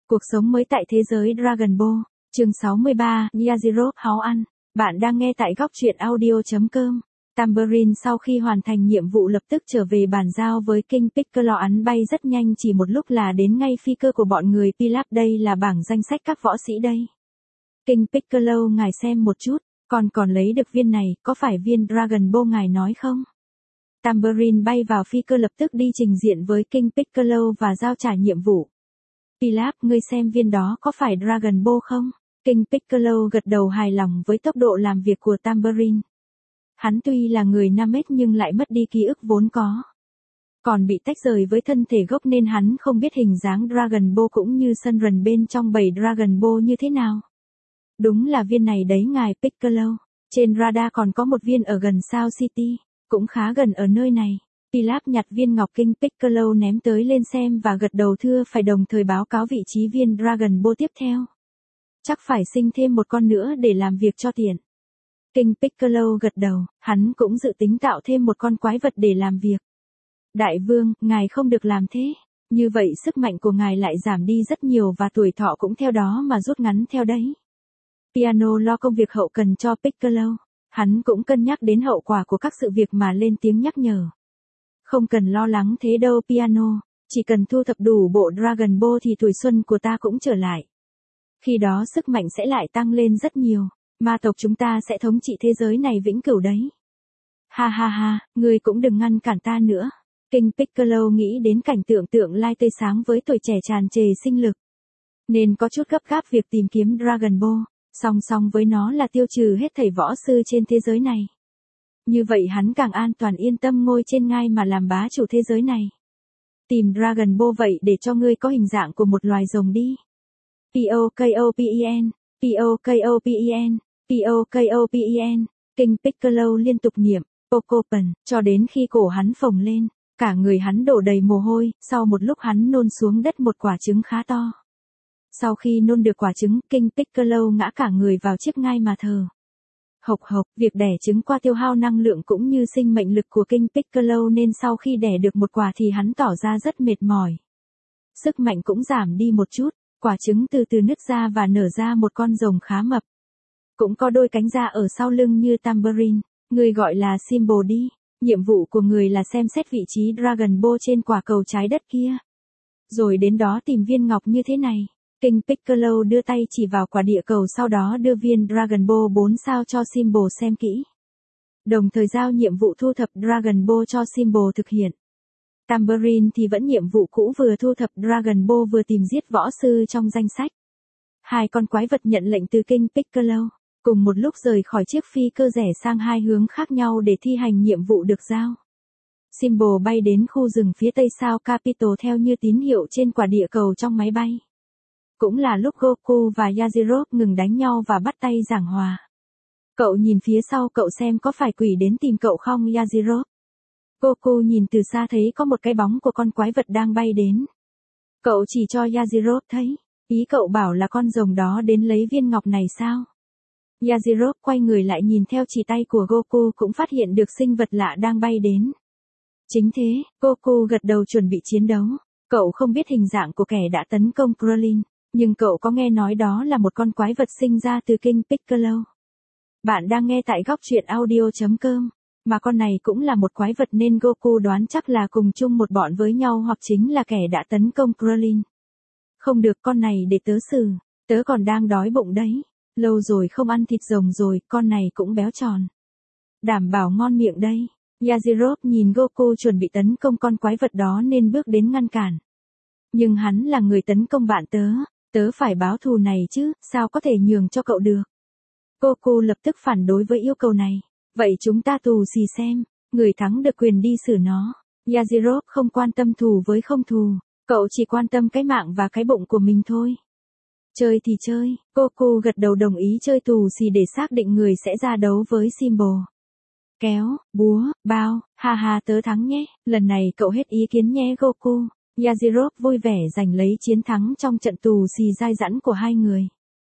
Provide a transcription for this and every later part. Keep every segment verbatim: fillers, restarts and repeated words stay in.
Cuộc sống mới tại thế giới Dragon Ball, chương sáu mươi ba, Yajirobe háu ăn. Bạn đang nghe tại góc truyện audio.com. Tambourine sau khi hoàn thành nhiệm vụ lập tức trở về bàn giao với King Piccolo, ắn bay rất nhanh, chỉ một lúc là đến ngay phi cơ của bọn người Pilaf. Đây là bảng danh sách các võ sĩ đây. King Piccolo, ngài xem một chút, còn còn lấy được viên này, có phải viên Dragon Ball ngài nói không? Tambourine bay vào phi cơ lập tức đi trình diện với King Piccolo và giao trả nhiệm vụ. Pilaf, ngươi xem viên đó có phải Dragon Ball không? King Piccolo gật đầu hài lòng với tốc độ làm việc của Tambourine. Hắn tuy là người Namek nhưng lại mất đi ký ức vốn có. Còn bị tách rời với thân thể gốc nên hắn không biết hình dáng Dragon Ball cũng như sân rần bên trong bầy Dragon Ball như thế nào. Đúng là viên này đấy ngài Piccolo. Trên radar còn có một viên ở gần South City, cũng khá gần ở nơi này. Pilaf nhặt viên ngọc King Piccolo ném tới lên xem và gật đầu thưa phải, đồng thời báo cáo vị trí viên Dragon Ball tiếp theo. Chắc phải sinh thêm một con nữa để làm việc cho tiện. King Piccolo gật đầu, hắn cũng dự tính tạo thêm một con quái vật để làm việc. Đại vương, ngài không được làm thế. Như vậy sức mạnh của ngài lại giảm đi rất nhiều và tuổi thọ cũng theo đó mà rút ngắn theo đấy. Piano lo công việc hậu cần cho Piccolo. Hắn cũng cân nhắc đến hậu quả của các sự việc mà lên tiếng nhắc nhở. Không cần lo lắng thế đâu Piano, chỉ cần thu thập đủ bộ Dragon Ball thì tuổi xuân của ta cũng trở lại. Khi đó sức mạnh sẽ lại tăng lên rất nhiều, ma tộc chúng ta sẽ thống trị thế giới này vĩnh cửu đấy. Ha ha ha, ngươi cũng đừng ngăn cản ta nữa. King Piccolo nghĩ đến cảnh tượng tượng lai tươi sáng với tuổi trẻ tràn trề sinh lực, nên có chút gấp gáp việc tìm kiếm Dragon Ball, song song với nó là tiêu trừ hết thảy võ sư trên thế giới này. Như vậy hắn càng an toàn yên tâm ngồi trên ngai mà làm bá chủ thế giới này. Tìm Dragon Ball vậy để cho ngươi có hình dạng của một loài rồng đi. P-O-K-O-P-E-N, P-O-K-O-P-E-N, P-O-K-O-P-E-N, King Piccolo liên tục niệm, Pocopan, cho đến khi cổ hắn phồng lên, cả người hắn đổ đầy mồ hôi, sau một lúc hắn nôn xuống đất một quả trứng khá to. Sau khi nôn được quả trứng, King Piccolo ngã cả người vào chiếc ngai mà thờ. Hộc hộc, việc đẻ trứng qua tiêu hao năng lượng cũng như sinh mệnh lực của King Piccolo nên sau khi đẻ được một quả thì hắn tỏ ra rất mệt mỏi. Sức mạnh cũng giảm đi một chút, quả trứng từ từ nứt ra và nở ra một con rồng khá mập. Cũng có đôi cánh ra ở sau lưng như Tambourine, người gọi là Symbol đi. Nhiệm vụ của người là xem xét vị trí Dragon Ball trên quả cầu trái đất kia. Rồi đến đó tìm viên ngọc như thế này. King Piccolo đưa tay chỉ vào quả địa cầu, sau đó đưa viên Dragon Ball bốn sao cho Symbol xem kỹ. Đồng thời giao nhiệm vụ thu thập Dragon Ball cho Symbol thực hiện. Tambourine thì vẫn nhiệm vụ cũ, vừa thu thập Dragon Ball vừa tìm giết võ sư trong danh sách. Hai con quái vật nhận lệnh từ King Piccolo, cùng một lúc rời khỏi chiếc phi cơ rẽ sang hai hướng khác nhau để thi hành nhiệm vụ được giao. Symbol bay đến khu rừng phía tây sao Capitol theo như tín hiệu trên quả địa cầu trong máy bay. Cũng là lúc Goku và Yajirobe ngừng đánh nhau và bắt tay giảng hòa. Cậu nhìn phía sau cậu xem có phải quỷ đến tìm cậu không Yajirobe. Goku nhìn từ xa thấy có một cái bóng của con quái vật đang bay đến. Cậu chỉ cho Yajirobe thấy, ý cậu bảo là con rồng đó đến lấy viên ngọc này sao? Yajirobe quay người lại nhìn theo chỉ tay của Goku cũng phát hiện được sinh vật lạ đang bay đến. Chính thế, Goku gật đầu chuẩn bị chiến đấu. Cậu không biết hình dạng của kẻ đã tấn công Krillin, nhưng cậu có nghe nói đó là một con quái vật sinh ra từ King Piccolo. Bạn đang nghe tại góc truyện audio.com, mà con này cũng là một quái vật nên Goku đoán chắc là cùng chung một bọn với nhau hoặc chính là kẻ đã tấn công Krillin. Không được, con này để tớ xử, tớ còn đang đói bụng đấy, lâu rồi không ăn thịt rồng rồi, con này cũng béo tròn. Đảm bảo ngon miệng đây. Yajirobe nhìn Goku chuẩn bị tấn công con quái vật đó nên bước đến ngăn cản. Nhưng hắn là người tấn công bạn tớ, tớ phải báo thù này chứ, sao có thể nhường cho cậu được. Goku lập tức phản đối với yêu cầu này. Vậy chúng ta tù xì xem, người thắng được quyền đi xử nó. Yajirobe không quan tâm thù với không thù, cậu chỉ quan tâm cái mạng và cái bụng của mình thôi. Chơi thì chơi, Goku gật đầu đồng ý chơi tù xì để xác định người sẽ ra đấu với Symbol. Kéo, búa, bao, ha ha tớ thắng nhé, lần này cậu hết ý kiến nhé Goku. Yajirobe vui vẻ giành lấy chiến thắng trong trận tù xì dai dẳng của hai người.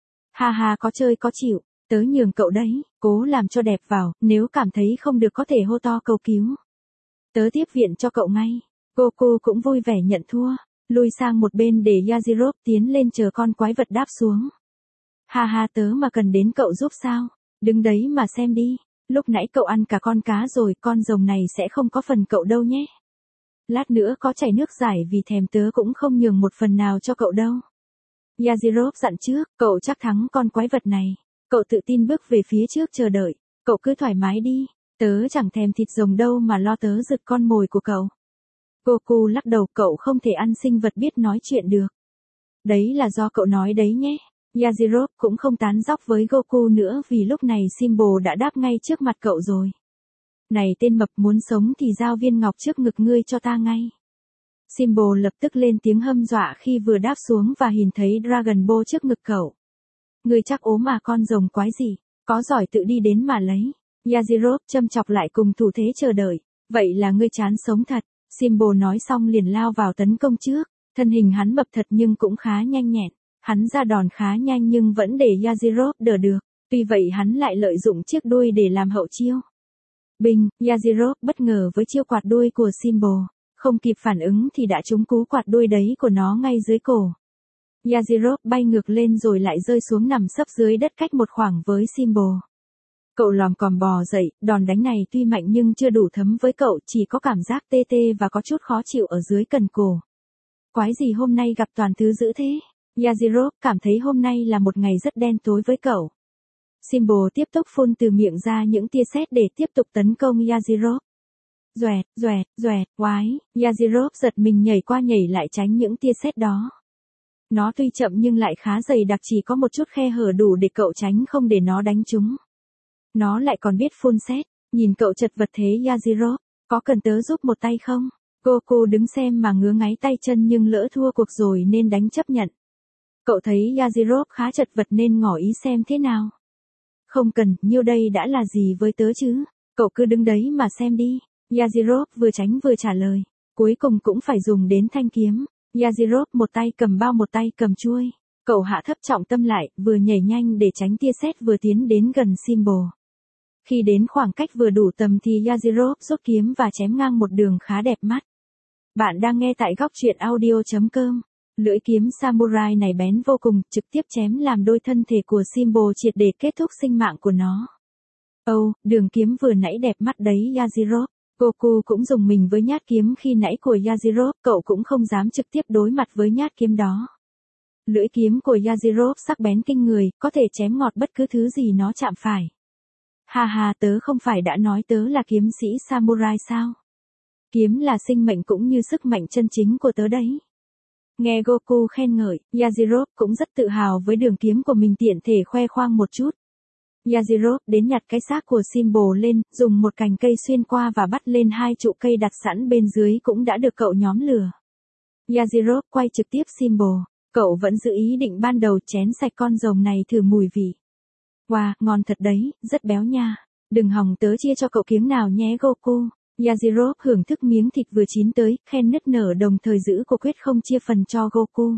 Ha ha có chơi có chịu, tớ nhường cậu đấy, cố làm cho đẹp vào, nếu cảm thấy không được có thể hô to cầu cứu. Tớ tiếp viện cho cậu ngay. Goku cũng vui vẻ nhận thua. lui sang một bên để Yajirobe tiến lên chờ con quái vật đáp xuống. Ha ha, tớ mà cần đến cậu giúp sao? Đứng đấy mà xem đi. Lúc nãy cậu ăn cả con cá rồi, con rồng này sẽ không có phần cậu đâu nhé. Lát nữa có chảy nước giải vì thèm tớ cũng không nhường một phần nào cho cậu đâu. Yajirobe dặn trước, cậu chắc thắng con quái vật này. Cậu tự tin bước về phía trước chờ đợi. Cậu cứ thoải mái đi. Tớ chẳng thèm thịt rồng đâu mà lo tớ giật con mồi của cậu. Goku lắc đầu, cậu không thể ăn sinh vật biết nói chuyện được. Đấy là do cậu nói đấy nhé. Yajirobe cũng không tán dóc với Goku nữa vì lúc này Symbol đã đáp ngay trước mặt cậu rồi. Này tên mập, muốn sống thì giao viên ngọc trước ngực ngươi cho ta ngay. Symbol lập tức lên tiếng hâm dọa khi vừa đáp xuống và nhìn thấy Dragon Ball trước ngực cậu. Ngươi chắc ốm à con rồng quái gì, có giỏi tự đi đến mà lấy. Yajirobe châm chọc lại cùng thủ thế chờ đợi. Vậy là ngươi chán sống thật. Symbol nói xong liền lao vào tấn công trước. Thân hình hắn mập thật nhưng cũng khá nhanh nhẹn. Hắn ra đòn khá nhanh nhưng vẫn để Yajirobe đỡ được. Tuy vậy hắn lại lợi dụng chiếc đuôi để làm hậu chiêu. Bình, Yajirobe bất ngờ với chiêu quạt đuôi của Symbol. Không kịp phản ứng thì đã trúng cú quạt đuôi đấy của nó ngay dưới cổ. Yajirobe bay ngược lên rồi lại rơi xuống nằm sấp dưới đất cách một khoảng với Symbol. Cậu lòm còm bò dậy, đòn đánh này tuy mạnh nhưng chưa đủ thấm với cậu, chỉ có cảm giác tê tê và có chút khó chịu ở dưới cần cổ. Quái gì hôm nay gặp toàn thứ dữ thế? Yajirobe cảm thấy hôm nay là một ngày rất đen tối với cậu. Symbol tiếp tục phun từ miệng ra những tia sét để tiếp tục tấn công Yajirobe. Doẹt, doẹt, doẹt, oái, Yajirobe giật mình nhảy qua nhảy lại tránh những tia sét đó. Nó tuy chậm nhưng lại khá dày đặc, chỉ có một chút khe hở đủ để cậu tránh không để nó đánh trúng. Nó lại còn biết phun sét, nhìn cậu chật vật thế Yajirobe, có cần tớ giúp một tay không? Goku đứng xem mà ngứa ngáy tay chân nhưng lỡ thua cuộc rồi nên đánh chấp nhận. Cậu thấy Yajirobe khá chật vật nên ngỏ ý xem thế nào. Không cần, nhiêu đây đã là gì với tớ chứ, cậu cứ đứng đấy mà xem đi. Yajirobe vừa tránh vừa trả lời, cuối cùng cũng phải dùng đến thanh kiếm. Yajirobe một tay cầm bao một tay cầm chuôi. Cậu hạ thấp trọng tâm lại, vừa nhảy nhanh để tránh tia sét vừa tiến đến gần Symbol. Khi đến khoảng cách vừa đủ tầm thì Yajirobe rút kiếm và chém ngang một đường khá đẹp mắt. Bạn đang nghe tại góc truyện audio chấm com. Lưỡi kiếm samurai này bén vô cùng, trực tiếp chém làm đôi thân thể của Symbol triệt để kết thúc sinh mạng của nó. Âu, oh, đường kiếm vừa nãy đẹp mắt đấy Yajirobe. Goku cũng dùng mình với nhát kiếm khi nãy của Yajirobe, cậu cũng không dám trực tiếp đối mặt với nhát kiếm đó. Lưỡi kiếm của Yajirobe sắc bén kinh người, có thể chém ngọt bất cứ thứ gì nó chạm phải. Ha ha, tớ không phải đã nói tớ là kiếm sĩ samurai sao? Kiếm là sinh mệnh cũng như sức mạnh chân chính của tớ đấy. Nghe Goku khen ngợi, Yajirobe cũng rất tự hào với đường kiếm của mình, tiện thể khoe khoang một chút. Yajirobe đến nhặt cái xác của Symbol lên, dùng một cành cây xuyên qua và bắt lên hai trụ cây đặt sẵn bên dưới cũng đã được cậu nhóm lửa. Yajirobe quay trực tiếp Symbol, cậu vẫn giữ ý định ban đầu chén sạch con rồng này thử mùi vị. Wow, ngon thật đấy, rất béo nha. Đừng hòng tớ chia cho cậu kiếng nào nhé Goku. Yajirobe hưởng thức miếng thịt vừa chín tới, khen nức nở đồng thời giữ cô quyết không chia phần cho Goku.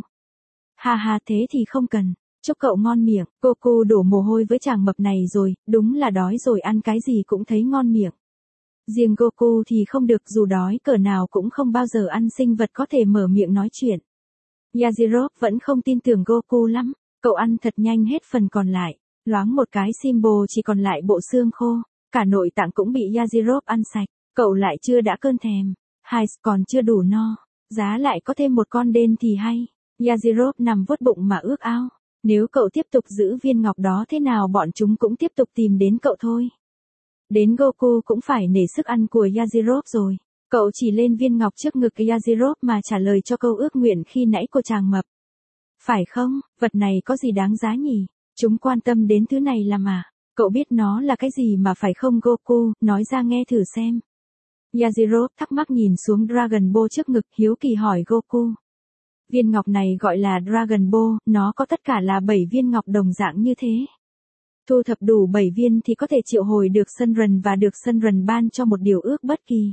Ha ha, thế thì không cần. Chúc cậu ngon miệng. Goku đổ mồ hôi với chàng mập này rồi, đúng là đói rồi ăn cái gì cũng thấy ngon miệng. Riêng Goku thì không được, dù đói cỡ nào cũng không bao giờ ăn sinh vật có thể mở miệng nói chuyện. Yajirobe vẫn không tin tưởng Goku lắm, cậu ăn thật nhanh hết phần còn lại. Loáng một cái Symbol chỉ còn lại bộ xương khô, cả nội tạng cũng bị Yajirobe ăn sạch, cậu lại chưa đã cơn thèm, hai còn chưa đủ no, giá lại có thêm một con đên thì hay. Yajirobe nằm vuốt bụng mà ước ao, nếu cậu tiếp tục giữ viên ngọc đó thế nào bọn chúng cũng tiếp tục tìm đến cậu thôi. Đến Goku cũng phải nể sức ăn của Yajirobe rồi, cậu chỉ lên viên ngọc trước ngực Yajirobe mà trả lời cho câu ước nguyện khi nãy của chàng mập. Phải không, vật này có gì đáng giá nhỉ? Chúng quan tâm đến thứ này làm à? Cậu biết nó là cái gì mà phải không Goku, nói ra nghe thử xem. Yajirobe thắc mắc nhìn xuống Dragon Ball trước ngực, hiếu kỳ hỏi Goku. Viên ngọc này gọi là Dragon Ball, nó có tất cả là bảy viên ngọc đồng dạng như thế. Thu thập đủ bảy viên thì có thể triệu hồi được Sunren và được Sunren ban cho một điều ước bất kỳ.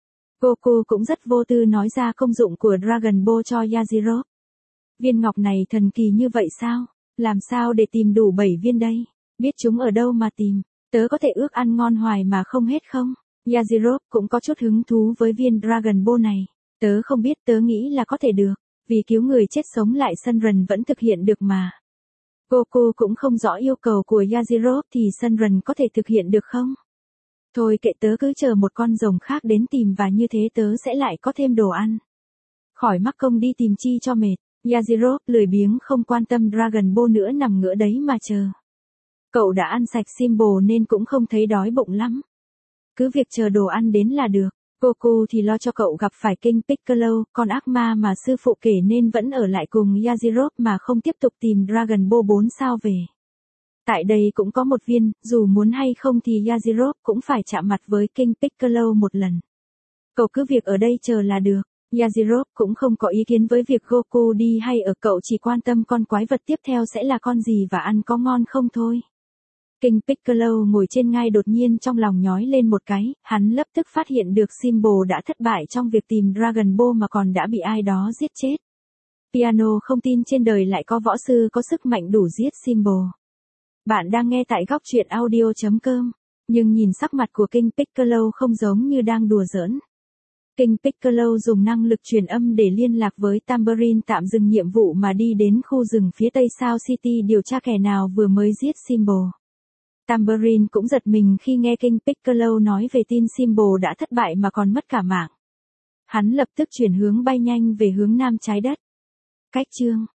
Goku cũng rất vô tư nói ra công dụng của Dragon Ball cho Yajirobe. Viên ngọc này thần kỳ như vậy sao? Làm sao để tìm đủ bảy viên đây? Biết chúng ở đâu mà tìm? Tớ có thể ước ăn ngon hoài mà không hết không? Yajirobe cũng có chút hứng thú với viên Dragon Ball này. Tớ không biết, tớ nghĩ là có thể được. Vì cứu người chết sống lại Sunrun vẫn thực hiện được mà. Goku cũng không rõ yêu cầu của Yajirobe thì Sunrun có thể thực hiện được không? Thôi kệ, tớ cứ chờ một con rồng khác đến tìm và như thế tớ sẽ lại có thêm đồ ăn. Khỏi mắc công đi tìm chi cho mệt. Yajirobe lười biếng không quan tâm Dragon Ball nữa, nằm ngửa đấy mà chờ. Cậu đã ăn sạch symbol nên cũng không thấy đói bụng lắm. Cứ việc chờ đồ ăn đến là được. Goku thì lo cho cậu gặp phải King Piccolo, con ác ma mà sư phụ kể, nên vẫn ở lại cùng Yajirobe mà không tiếp tục tìm Dragon Ball bốn sao về. Tại đây cũng có một viên, dù muốn hay không thì Yajirobe cũng phải chạm mặt với King Piccolo một lần. Cậu cứ việc ở đây chờ là được. Yajirobe cũng không có ý kiến với việc Goku đi hay ở, cậu chỉ quan tâm con quái vật tiếp theo sẽ là con gì và ăn có ngon không thôi. King Piccolo ngồi trên ngai đột nhiên trong lòng nhói lên một cái, hắn lập tức phát hiện được symbol đã thất bại trong việc tìm Dragon Ball mà còn đã bị ai đó giết chết. Piano không tin trên đời lại có võ sư có sức mạnh đủ giết symbol. Bạn đang nghe tại góc truyện audio chấm com, nhưng nhìn sắc mặt của King Piccolo không giống như đang đùa giỡn. King Piccolo dùng năng lực truyền âm để liên lạc với Tambourine, tạm dừng nhiệm vụ mà đi đến khu rừng phía tây South City điều tra kẻ nào vừa mới giết symbol. Tambourine cũng giật mình khi nghe King Piccolo nói về tin symbol đã thất bại mà còn mất cả mạng. Hắn lập tức chuyển hướng bay nhanh về hướng nam trái đất. Cách chương